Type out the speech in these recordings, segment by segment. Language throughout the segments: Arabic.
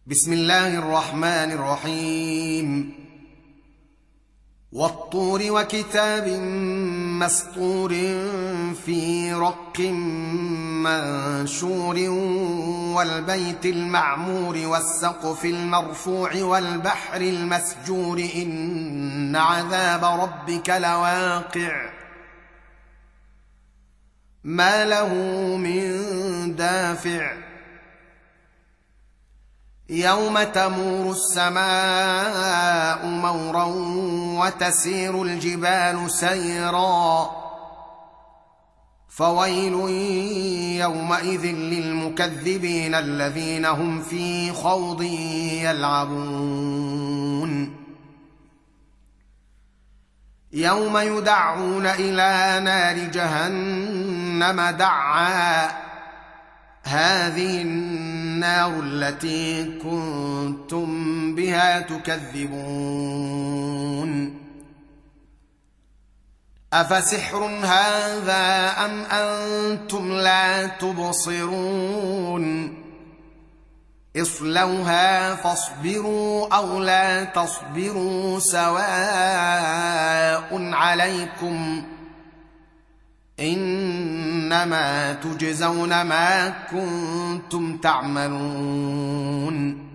بسم الله الرحمن الرحيم. والطور وكتاب مسطور في رق منشور والبيت المعمور والسقف المرفوع والبحر المسجور إن عذاب ربك لواقع ما له من دافع يوم تمور السماء مورا وتسير الجبال سيرا فويل يومئذ للمكذبين الذين هم في خوض يلعبون يوم يدعون إلى نار جهنم دعا هذه النار التي كنتم بها تكذبون أفسحر هذا أم أنتم لا تبصرون اصلوها فاصبروا أو لا تصبروا سواء عليكم إنما تجزون ما كنتم تعملون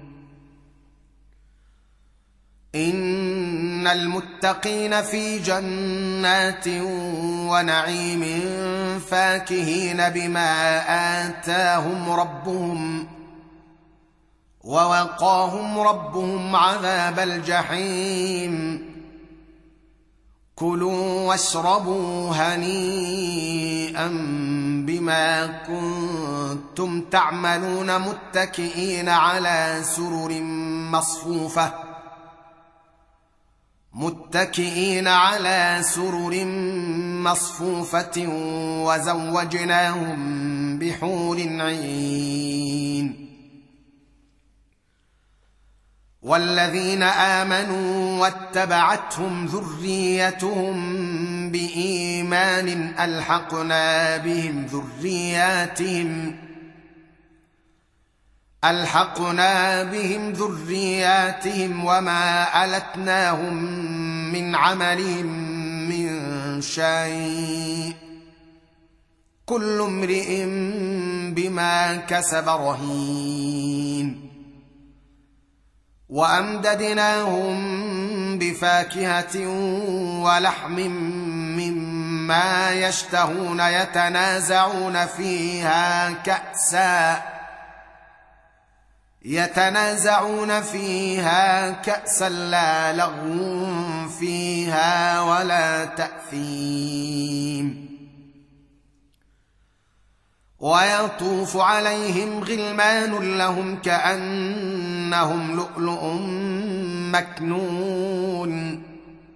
إن المتقين في جنات ونعيم فاكهين بما آتاهم ربهم ووقاهم ربهم عذاب الجحيم كلوا واشربوا هنيئا بما كنتم تعملون متكئين على سرر مصفوفة وزوجناهم بحور عين والذين آمنوا واتبعتهم ذريتهم بإيمان ألحقنا بهم ذرياتهم وما ألتناهم من عملهم من شيء كل امرئ بما كسب رهين وأمددناهم بفاكهة ولحم مما يشتهون يتنازعون فيها كأسا لا لغو فيها ولا تأثيم ويطوف عليهم غلمان لهم كأنهم لؤلؤ مكنون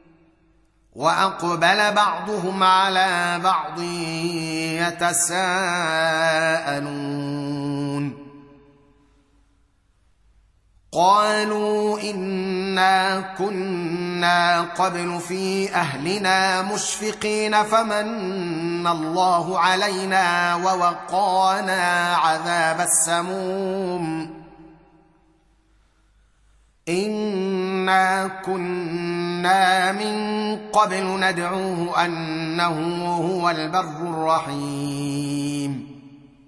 وأقبل بعضهم على بعض يتساءلون قالوا إنا كنا قبل في أهلنا مشفقين فمن الله علينا ووقانا عذاب السموم إنا كنا من قبل ندعوه أنه هو البر الرحيم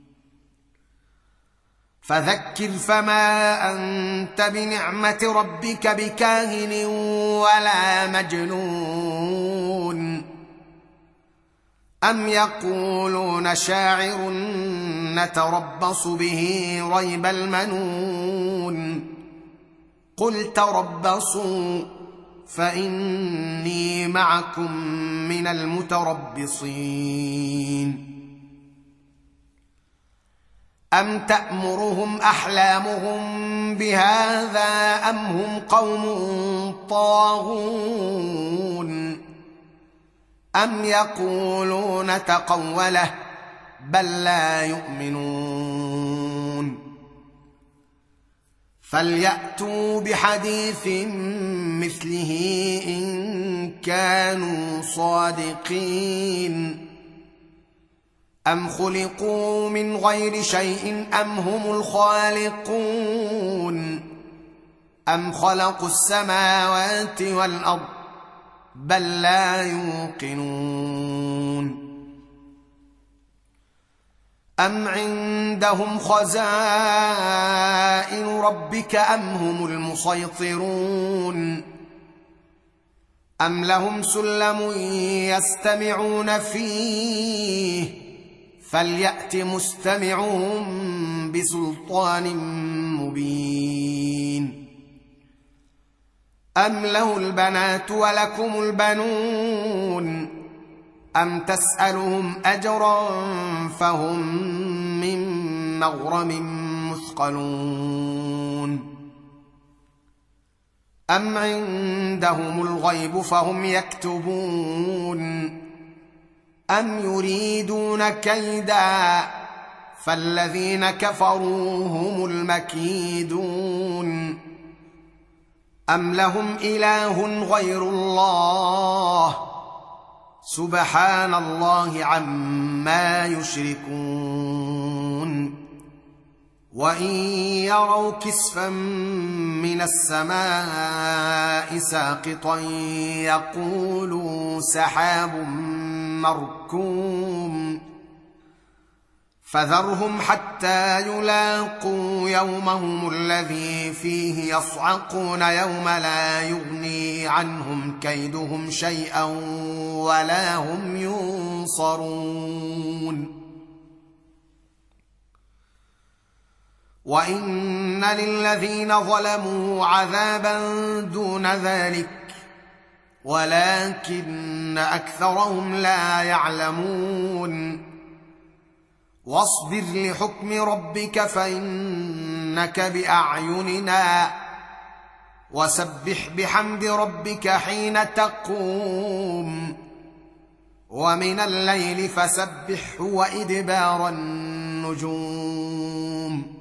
فذكر فما أنت بنعمة ربك بكاهن ولا مجنون أم يقولون شاعر نتربص به ريب المنون قل تربصوا فإني معكم من المتربصين أم تأمرهم أحلامهم بهذا أم هم قوم طاغون أم يقولون تقوله بل لا يؤمنون فليأتوا بحديث مثله إن كانوا صادقين أم خلقوا من غير شيء أم هم الخالقون أم خلقوا السماوات والأرض بل لا يوقنون أم عندهم خزائن ربك أم هم المسيطرون أم لهم سلم يستمعون فيه فليأت مستمعهم بسلطان مبين أم له البنات ولكم البنون أم تسألهم أجرا فهم من مغرم مثقلون أم عندهم الغيب فهم يكتبون أم يريدون كيدا فالذين كفروا هم المكيدون أم لهم إله غير الله سبحان الله عما يشركون وإن يروا كسفا من السماء ساقطا يقولوا سحاب مركوم فذرهم حتى يلاقوا يومهم الذي فيه يصعقون يوم لا يغني عنهم كيدهم شيئا ولا هم ينصرون وإن للذين ظلموا عذابا دون ذلك ولكن أكثرهم لا يعلمون واصبر لحكم ربك فإنك بأعيننا وسبح بحمد ربك حين تقوم ومن الليل فسبحه وإدبار النجوم